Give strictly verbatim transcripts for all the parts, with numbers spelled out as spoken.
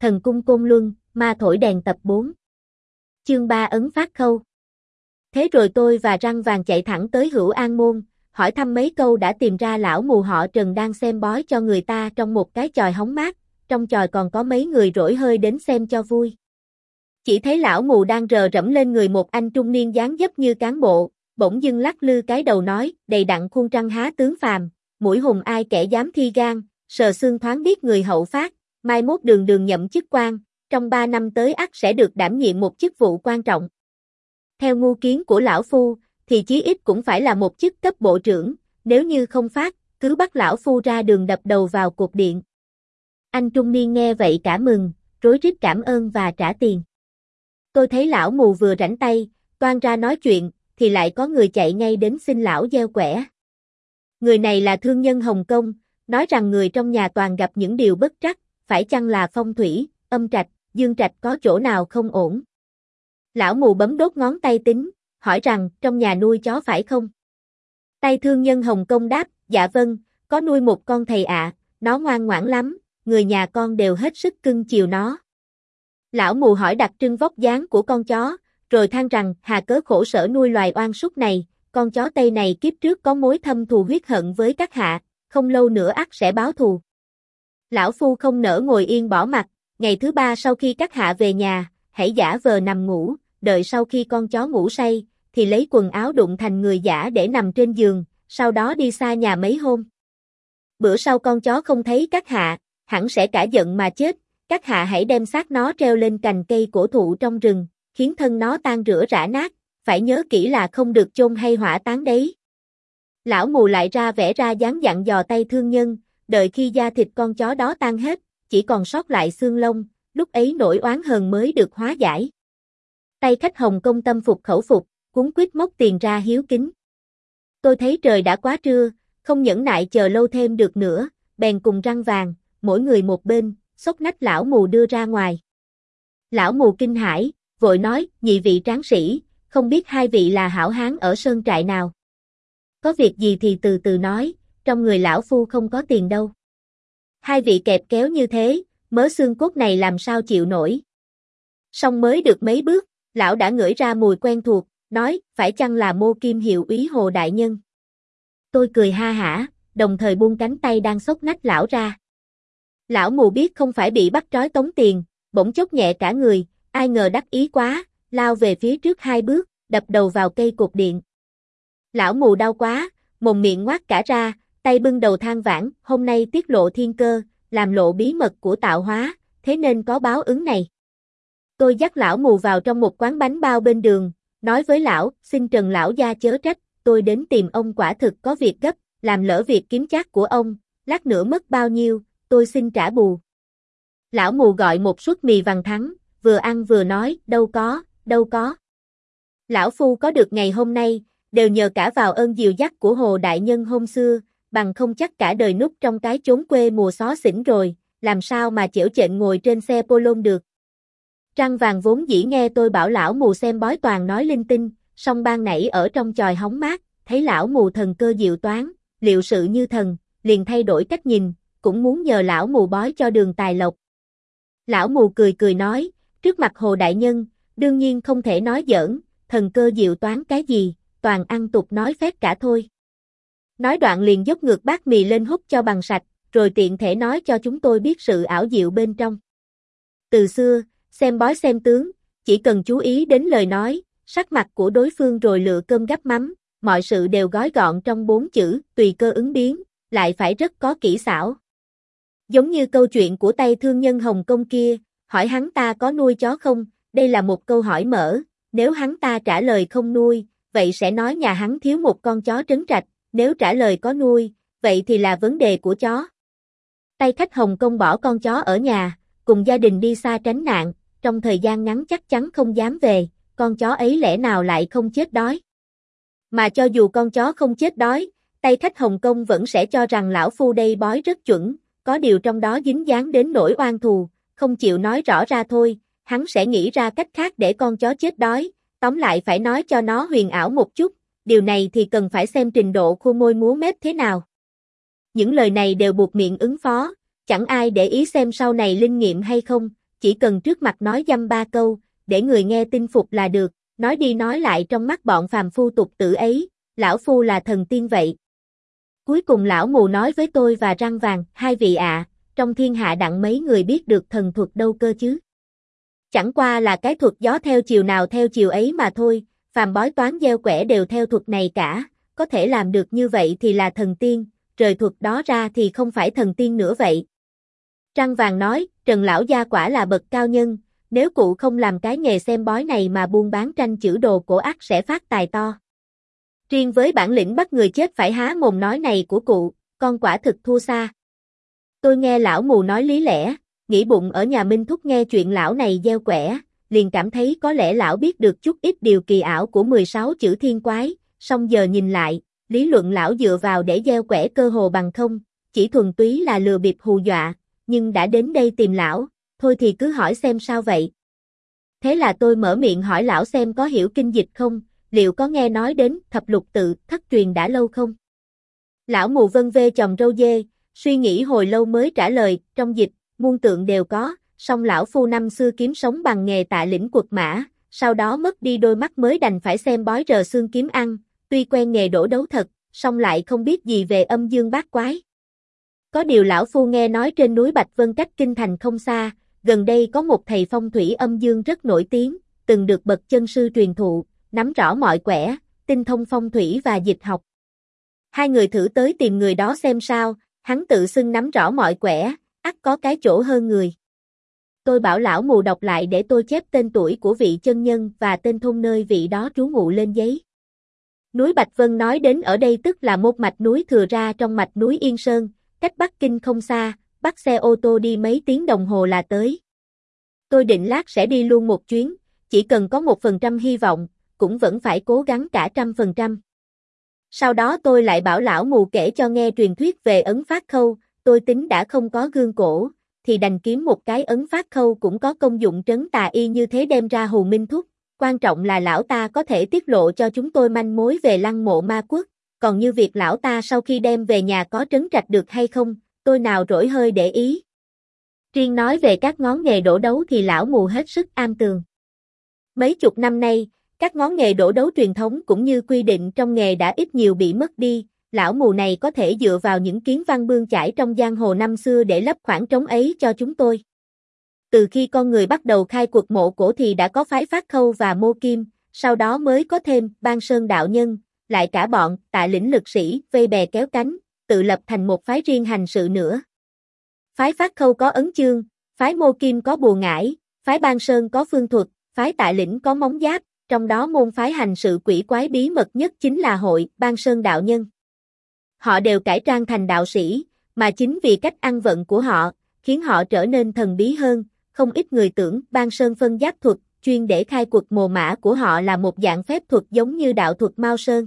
Thần cung Côn Luân, ma thổi đèn tập bốn. Chương ba ấn phát khâu. Thế rồi tôi và Răng Vàng chạy thẳng tới Hữu An Môn, hỏi thăm mấy câu đã tìm ra lão mù họ Trần đang xem bói cho người ta trong một cái chòi hóng mát, trong chòi còn có mấy người rỗi hơi đến xem cho vui. Chỉ thấy lão mù đang rờ rẫm lên người một anh trung niên dáng dấp như cán bộ, bỗng dưng lắc lư cái đầu nói, đầy đặn khuôn trăng há tướng phàm, mũi hùng ai kẻ dám thi gan, sờ xương thoáng biết người hậu phát, mai mốt đường đường nhậm chức quan, trong ba năm tới ắt sẽ được đảm nhiệm một chức vụ quan trọng. Theo ngu kiến của lão phu, thì chí ít cũng phải là một chức cấp bộ trưởng, nếu như không phát, cứ bắt lão phu ra đường đập đầu vào cột điện. Anh trung niên nghe vậy cả mừng, rối rít cảm ơn và trả tiền. Tôi thấy lão mù vừa rảnh tay, toan ra nói chuyện, thì lại có người chạy ngay đến xin lão gieo quẻ. Người này là thương nhân Hồng Kông, nói rằng người trong nhà toàn gặp những điều bất trắc, phải chăng là phong thủy, âm trạch, dương trạch có chỗ nào không ổn. Lão mù bấm đốt ngón tay tính, hỏi rằng trong nhà nuôi chó phải không? Tay thương nhân Hồng Kông đáp, dạ vâng, có nuôi một con thầy ạ, nó ngoan ngoãn lắm, người nhà con đều hết sức cưng chiều nó. Lão mù hỏi đặc trưng vóc dáng của con chó, rồi than rằng hà cớ khổ sở nuôi loài oan súc này, con chó Tây này kiếp trước có mối thâm thù huyết hận với các hạ, không lâu nữa ắt sẽ báo thù. Lão phu không nỡ ngồi yên bỏ mặc, ngày thứ ba sau khi các hạ về nhà, hãy giả vờ nằm ngủ, đợi sau khi con chó ngủ say, thì lấy quần áo đụng thành người giả để nằm trên giường, sau đó đi xa nhà mấy hôm. Bữa sau con chó không thấy các hạ, hẳn sẽ cả giận mà chết, các hạ hãy đem xác nó treo lên cành cây cổ thụ trong rừng, khiến thân nó tan rửa rã nát, phải nhớ kỹ là không được chôn hay hỏa táng đấy. Lão mù lại ra vẽ ra dáng dặn dò tay thương nhân, đợi khi da thịt con chó đó tan hết, chỉ còn sót lại xương lông, lúc ấy nỗi oán hờn mới được hóa giải. Tay khách Hồng Kông tâm phục khẩu phục, cuống quýt móc tiền ra hiếu kính. Tôi thấy trời đã quá trưa, không nhẫn nại chờ lâu thêm được nữa, bèn cùng Răng Vàng, mỗi người một bên, xốc nách lão mù đưa ra ngoài. Lão mù kinh hãi, vội nói, nhị vị tráng sĩ, không biết hai vị là hảo hán ở sơn trại nào. Có việc gì thì từ từ nói, trong người lão phu không có tiền đâu. Hai vị kẹp kéo như thế, mớ xương cốt này làm sao chịu nổi. Xong mới được mấy bước, lão đã ngửi ra mùi quen thuộc, nói, phải chăng là Mô Kim hiệu úy Hồ đại nhân. Tôi cười ha hả, đồng thời buông cánh tay đang xốc nách lão ra. Lão mù biết không phải bị bắt trói tống tiền, bỗng chốc nhẹ cả người, ai ngờ đắc ý quá, lao về phía trước hai bước, đập đầu vào cây cột điện. Lão mù đau quá, mồm miệng ngoác cả ra, tay bưng đầu than vãn, hôm nay tiết lộ thiên cơ, làm lộ bí mật của tạo hóa, thế nên có báo ứng này. Tôi dắt lão mù vào trong một quán bánh bao bên đường, nói với lão, xin Trần lão gia chớ trách, tôi đến tìm ông quả thực có việc gấp, làm lỡ việc kiếm trác của ông, lát nữa mất bao nhiêu, tôi xin trả bù. Lão mù gọi một suất mì vàng thắng, vừa ăn vừa nói, đâu có, đâu có. Lão phu có được ngày hôm nay, đều nhờ cả vào ơn dìu dắt của Hồ đại nhân hôm xưa, bằng không chắc cả đời núp trong cái chốn quê mùa xó xỉnh rồi, làm sao mà chễu chện ngồi trên xe pô-lôn được. Răng Vàng vốn dĩ nghe tôi bảo lão mù xem bói toàn nói linh tinh, song ban nãy ở trong chòi hóng mát, thấy lão mù thần cơ diệu toán, liệu sự như thần, liền thay đổi cách nhìn, cũng muốn nhờ lão mù bói cho đường tài lộc. Lão mù cười cười nói, trước mặt Hồ đại nhân, đương nhiên không thể nói giỡn, thần cơ diệu toán cái gì, toàn ăn tục nói phét cả thôi. Nói đoạn liền dốc ngược bát mì lên hút cho bằng sạch, rồi tiện thể nói cho chúng tôi biết sự ảo diệu bên trong. Từ xưa, xem bói xem tướng, chỉ cần chú ý đến lời nói, sắc mặt của đối phương rồi lựa cơm gắp mắm, mọi sự đều gói gọn trong bốn chữ, tùy cơ ứng biến, lại phải rất có kỹ xảo. Giống như câu chuyện của tay thương nhân Hồng Kông kia, hỏi hắn ta có nuôi chó không, đây là một câu hỏi mở, nếu hắn ta trả lời không nuôi, vậy sẽ nói nhà hắn thiếu một con chó trấn trạch, nếu trả lời có nuôi, vậy thì là vấn đề của chó. Tay khách Hồng Kông bỏ con chó ở nhà, cùng gia đình đi xa tránh nạn, trong thời gian ngắn chắc chắn không dám về, con chó ấy lẽ nào lại không chết đói. Mà cho dù con chó không chết đói, tay khách Hồng Kông vẫn sẽ cho rằng lão phu đây bói rất chuẩn, có điều trong đó dính dáng đến nỗi oan thù, không chịu nói rõ ra thôi, hắn sẽ nghĩ ra cách khác để con chó chết đói, tóm lại phải nói cho nó huyền ảo một chút, điều này thì cần phải xem trình độ khua môi múa mép thế nào. Những lời này đều buộc miệng ứng phó, chẳng ai để ý xem sau này linh nghiệm hay không, chỉ cần trước mặt nói dăm ba câu, để người nghe tin phục là được, nói đi nói lại trong mắt bọn phàm phu tục tử ấy, lão phu là thần tiên vậy. Cuối cùng lão mù nói với tôi và Răng Vàng, hai vị ạ, trong thiên hạ đặng mấy người biết được thần thuật đâu cơ chứ. Chẳng qua là cái thuật gió theo chiều nào theo chiều ấy mà thôi, phàm bói toán gieo quẻ đều theo thuật này cả, có thể làm được như vậy thì là thần tiên, rời thuật đó ra thì không phải thần tiên nữa vậy. Răng Vàng nói, Trần lão gia quả là bậc cao nhân, nếu cụ không làm cái nghề xem bói này mà buôn bán tranh chữ đồ cổ ắt sẽ phát tài to. Riêng với bản lĩnh bắt người chết phải há mồm nói này của cụ, con quả thực thua xa. Tôi nghe lão mù nói lý lẽ, nghĩ bụng ở nhà Minh Thúc nghe chuyện lão này gieo quẻ, liền cảm thấy có lẽ lão biết được chút ít điều kỳ ảo của mười sáu chữ thiên quái, song giờ nhìn lại, lý luận lão dựa vào để gieo quẻ cơ hồ bằng không, chỉ thuần túy là lừa bịp hù dọa, nhưng đã đến đây tìm lão, thôi thì cứ hỏi xem sao vậy. Thế là tôi mở miệng hỏi lão xem có hiểu kinh dịch không, liệu có nghe nói đến thập lục tự thất truyền đã lâu không? Lão mù vân vê chòm râu dê, suy nghĩ hồi lâu mới trả lời, trong dịch, muôn tượng đều có, song lão phu năm xưa kiếm sống bằng nghề tạ lĩnh quật mã, sau đó mất đi đôi mắt mới đành phải xem bói rờ xương kiếm ăn, tuy quen nghề đổ đấu thật, song lại không biết gì về âm dương bát quái. Có điều lão phu nghe nói trên núi Bạch Vân cách kinh thành không xa, gần đây có một thầy phong thủy âm dương rất nổi tiếng, từng được bậc chân sư truyền thụ, nắm rõ mọi quẻ, tinh thông phong thủy và dịch học. Hai người thử tới tìm người đó xem sao, hắn tự xưng nắm rõ mọi quẻ, ắt có cái chỗ hơn người. Tôi bảo lão mù đọc lại để tôi chép tên tuổi của vị chân nhân và tên thôn nơi vị đó trú ngụ lên giấy. Núi Bạch Vân nói đến ở đây tức là một mạch núi thừa ra trong mạch núi Yên Sơn, cách Bắc Kinh không xa, bắt xe ô tô đi mấy tiếng đồng hồ là tới. Tôi định lát sẽ đi luôn một chuyến, chỉ cần có một phần trăm hy vọng, cũng vẫn phải cố gắng cả trăm phần trăm. Sau đó tôi lại bảo lão mù kể cho nghe truyền thuyết về ấn phát khâu, tôi tính đã không có gương cổ, thì đành kiếm một cái ấn phát khâu cũng có công dụng trấn tà y như thế đem ra hù Minh Thúc. Quan trọng là lão ta có thể tiết lộ cho chúng tôi manh mối về lăng mộ ma quốc, còn như việc lão ta sau khi đem về nhà có trấn trạch được hay không, tôi nào rỗi hơi để ý. Riêng nói về các ngón nghề đổ đấu thì lão mù hết sức am tường. Mấy chục năm nay, các ngón nghề đổ đấu truyền thống cũng như quy định trong nghề đã ít nhiều bị mất đi, lão mù này có thể dựa vào những kiến văn bươn chải trong giang hồ năm xưa để lấp khoảng trống ấy cho chúng tôi. Từ khi con người bắt đầu khai cuộc mộ cổ thì đã có phái Phát Khâu và Mô Kim, sau đó mới có thêm Ban Sơn đạo nhân, lại cả bọn Tạ Lĩnh lực sĩ vây bè kéo cánh, tự lập thành một phái riêng hành sự nữa. Phái Phát Khâu có ấn chương, phái Mô Kim có bùa ngải, phái Ban Sơn có phương thuật, phái Tạ Lĩnh có móng giáp, trong đó môn phái hành sự quỷ quái bí mật nhất chính là hội Ban Sơn đạo nhân. Họ đều cải trang thành đạo sĩ, mà chính vì cách ăn vận của họ, khiến họ trở nên thần bí hơn. Không ít người tưởng Ban Sơn phân giáp thuật, chuyên để khai quật mồ mã của họ là một dạng phép thuật giống như đạo thuật Mao Sơn.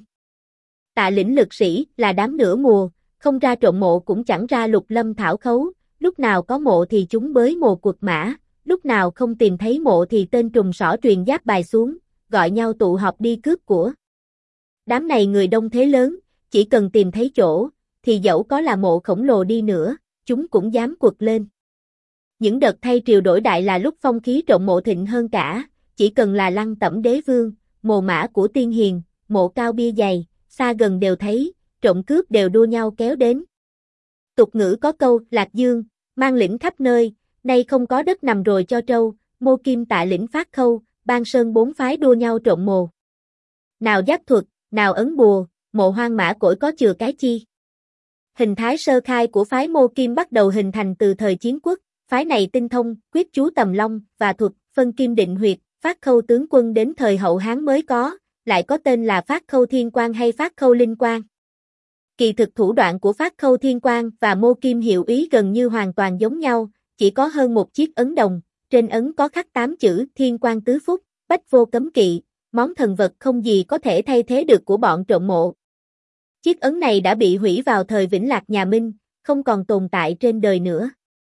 Tạ Lĩnh lực sĩ là đám nửa mùa, không ra trộm mộ cũng chẳng ra lục lâm thảo khấu, lúc nào có mộ thì chúng bới mồ quật mã, lúc nào không tìm thấy mộ thì tên trùng sỏ truyền giáp bài xuống, gọi nhau tụ họp đi cướp của. Đám này người đông thế lớn, chỉ cần tìm thấy chỗ, thì dẫu có là mộ khổng lồ đi nữa, chúng cũng dám quật lên. Những đợt thay triều đổi đại là lúc phong khí trộm mộ thịnh hơn cả, chỉ cần là Lăng Tẩm đế vương, mồ mã của tiên hiền, mộ cao bia dày, xa gần đều thấy, trộm cướp đều đua nhau kéo đến. Tục ngữ có câu, Lạc Dương, mang lĩnh khắp nơi, nay không có đất nằm rồi cho trâu, Mô Kim Tạ Lĩnh Phát Khâu, Ban Sơn bốn phái đua nhau trộm mồ. Nào giáp thuật, nào ấn bùa, mộ hoang mã cỗi có chừa cái chi. Hình thái sơ khai của phái Mô Kim bắt đầu hình thành từ thời Chiến Quốc, phái này tinh thông, quyết chú tầm long, và thuật, phân kim định huyệt, Phát Khâu tướng quân đến thời hậu Hán mới có, lại có tên là Phát Khâu Thiên Quang hay Phát Khâu Linh Quang. Kỳ thực thủ đoạn của Phát Khâu Thiên Quang và Mô Kim hiệu ý gần như hoàn toàn giống nhau, chỉ có hơn một chiếc ấn đồng, trên ấn có khắc tám chữ Thiên Quang Tứ Phúc, Bách Vô Cấm Kỵ, món thần vật không gì có thể thay thế được của bọn trộm mộ. Chiếc ấn này đã bị hủy vào thời Vĩnh Lạc nhà Minh, không còn tồn tại trên đời nữa.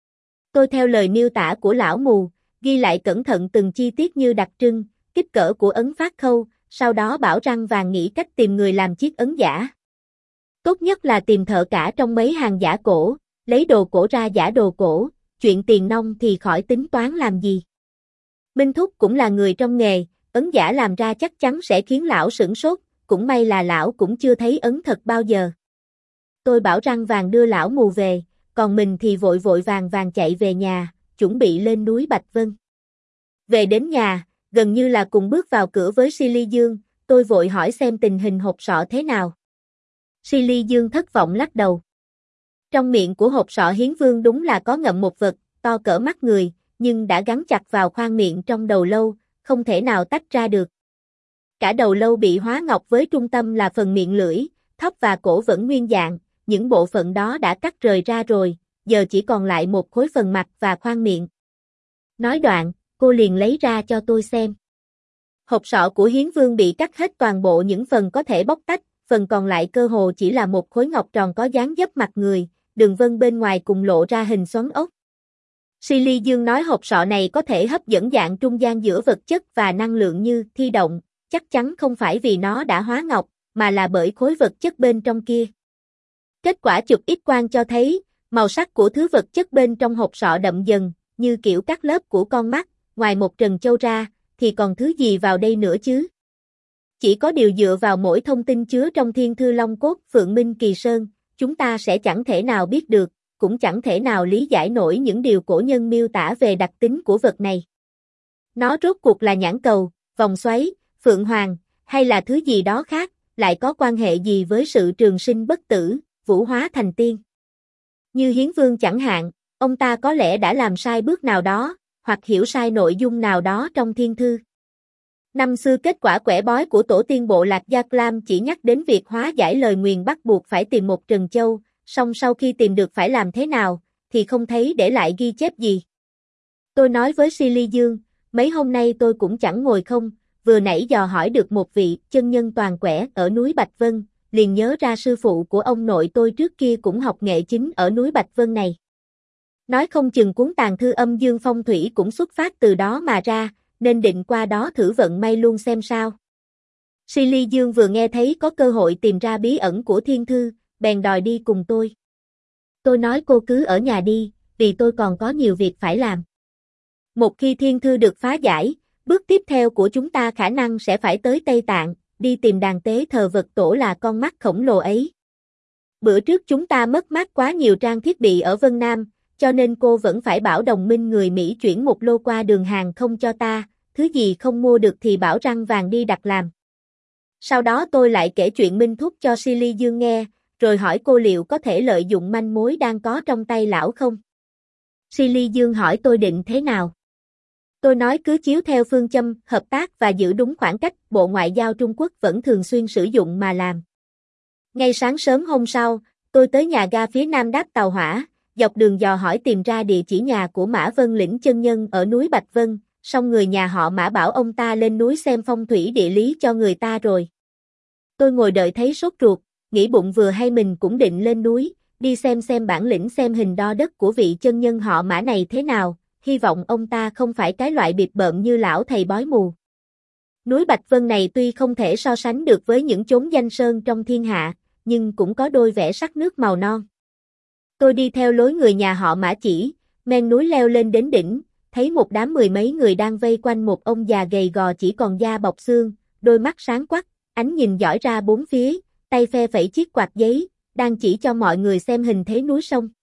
Tôi theo lời miêu tả của lão mù, ghi lại cẩn thận từng chi tiết như đặc trưng, kích cỡ của ấn Phát Khâu, sau đó bảo Răng Vàng nghĩ cách tìm người làm chiếc ấn giả. Tốt nhất là tìm thợ cả trong mấy hàng giả cổ, lấy đồ cổ ra giả đồ cổ, chuyện tiền nong thì khỏi tính toán làm gì. Minh Thúc cũng là người trong nghề, ấn giả làm ra chắc chắn sẽ khiến lão sửng sốt, cũng may là lão cũng chưa thấy ấn thật bao giờ. Tôi bảo Răng Vàng đưa lão mù về, còn mình thì vội vội vàng vàng chạy về nhà, chuẩn bị lên núi Bạch Vân. Về đến nhà, gần như là cùng bước vào cửa với Silly Dương, tôi vội hỏi xem tình hình hộp sọ thế nào. Silly Dương thất vọng lắc đầu. Trong miệng của hộp sọ Hiến Vương đúng là có ngậm một vật, to cỡ mắt người, nhưng đã gắn chặt vào khoang miệng trong đầu lâu, không thể nào tách ra được. Cả đầu lâu bị hóa ngọc với trung tâm là phần miệng lưỡi, thóc và cổ vẫn nguyên dạng, những bộ phận đó đã cắt rời ra rồi, giờ chỉ còn lại một khối phần mặt và khoang miệng. Nói đoạn, cô liền lấy ra cho tôi xem. Hộp sọ của Hiến Vương bị cắt hết toàn bộ những phần có thể bóc tách, phần còn lại cơ hồ chỉ là một khối ngọc tròn có dáng dấp mặt người, đường vân bên ngoài cùng lộ ra hình xoắn ốc. Silly Dương nói hộp sọ này có thể hấp dẫn dạng trung gian giữa vật chất và năng lượng như thi động, chắc chắn không phải vì nó đã hóa ngọc, mà là bởi khối vật chất bên trong kia. Kết quả chụp X quang cho thấy, màu sắc của thứ vật chất bên trong hộp sọ đậm dần, như kiểu các lớp của con mắt, ngoài một trần châu ra, thì còn thứ gì vào đây nữa chứ? Chỉ có điều dựa vào mỗi thông tin chứa trong Thiên Thư Long Cốt Phượng Minh Kỳ Sơn, chúng ta sẽ chẳng thể nào biết được, cũng chẳng thể nào lý giải nổi những điều cổ nhân miêu tả về đặc tính của vật này. Nó rốt cuộc là nhãn cầu, vòng xoáy, phượng hoàng, hay là thứ gì đó khác, lại có quan hệ gì với sự trường sinh bất tử, vũ hóa thành tiên? Như Hiến Vương chẳng hạn, ông ta có lẽ đã làm sai bước nào đó, hoặc hiểu sai nội dung nào đó trong thiên thư. Năm xưa kết quả quẻ bói của tổ tiên bộ lạc Gia Clam chỉ nhắc đến việc hóa giải lời nguyền bắt buộc phải tìm một trần châu, song sau khi tìm được phải làm thế nào, thì không thấy để lại ghi chép gì. Tôi nói với Silly Dương, mấy hôm nay tôi cũng chẳng ngồi không, vừa nãy dò hỏi được một vị chân nhân toàn quẻ ở núi Bạch Vân, liền nhớ ra sư phụ của ông nội tôi trước kia cũng học nghệ chính ở núi Bạch Vân này. Nói không chừng cuốn tàn thư âm dương phong thủy cũng xuất phát từ đó mà ra, nên định qua đó thử vận may luôn xem sao. Silly Dương vừa nghe thấy có cơ hội tìm ra bí ẩn của thiên thư, bèn đòi đi cùng tôi. Tôi nói cô cứ ở nhà đi, vì tôi còn có nhiều việc phải làm. Một khi thiên thư được phá giải, bước tiếp theo của chúng ta khả năng sẽ phải tới Tây Tạng, đi tìm đàn tế thờ vật tổ là con mắt khổng lồ ấy. Bữa trước chúng ta mất mát quá nhiều trang thiết bị ở Vân Nam, cho nên cô vẫn phải bảo đồng minh người Mỹ chuyển một lô qua đường hàng không cho ta, thứ gì không mua được thì bảo Răng Vàng đi đặt làm. Sau đó tôi lại kể chuyện Minh Thúc cho Silly Dương nghe, rồi hỏi cô liệu có thể lợi dụng manh mối đang có trong tay lão không. Silly Dương hỏi tôi định thế nào. Tôi nói cứ chiếu theo phương châm hợp tác và giữ đúng khoảng cách Bộ Ngoại giao Trung Quốc vẫn thường xuyên sử dụng mà làm. Ngay sáng sớm hôm sau, tôi tới nhà ga phía nam đáp tàu hỏa, dọc đường dò hỏi tìm ra địa chỉ nhà của Mã Vân Lĩnh chân nhân ở núi Bạch Vân, song người nhà họ Mã bảo ông ta lên núi xem phong thủy địa lý cho người ta rồi. Tôi ngồi đợi thấy sốt ruột, nghĩ bụng vừa hay mình cũng định lên núi, đi xem xem bản lĩnh xem hình đo đất của vị chân nhân họ Mã này thế nào, hy vọng ông ta không phải cái loại bịp bợm như lão thầy bói mù. Núi Bạch Vân này tuy không thể so sánh được với những chốn danh sơn trong thiên hạ, nhưng cũng có đôi vẻ sắc nước màu non. Tôi đi theo lối người nhà họ Mã chỉ, men núi leo lên đến đỉnh, thấy một đám mười mấy người đang vây quanh một ông già gầy gò chỉ còn da bọc xương, đôi mắt sáng quắc, ánh nhìn dõi ra bốn phía, tay phe phẩy chiếc quạt giấy, đang chỉ cho mọi người xem hình thế núi sông.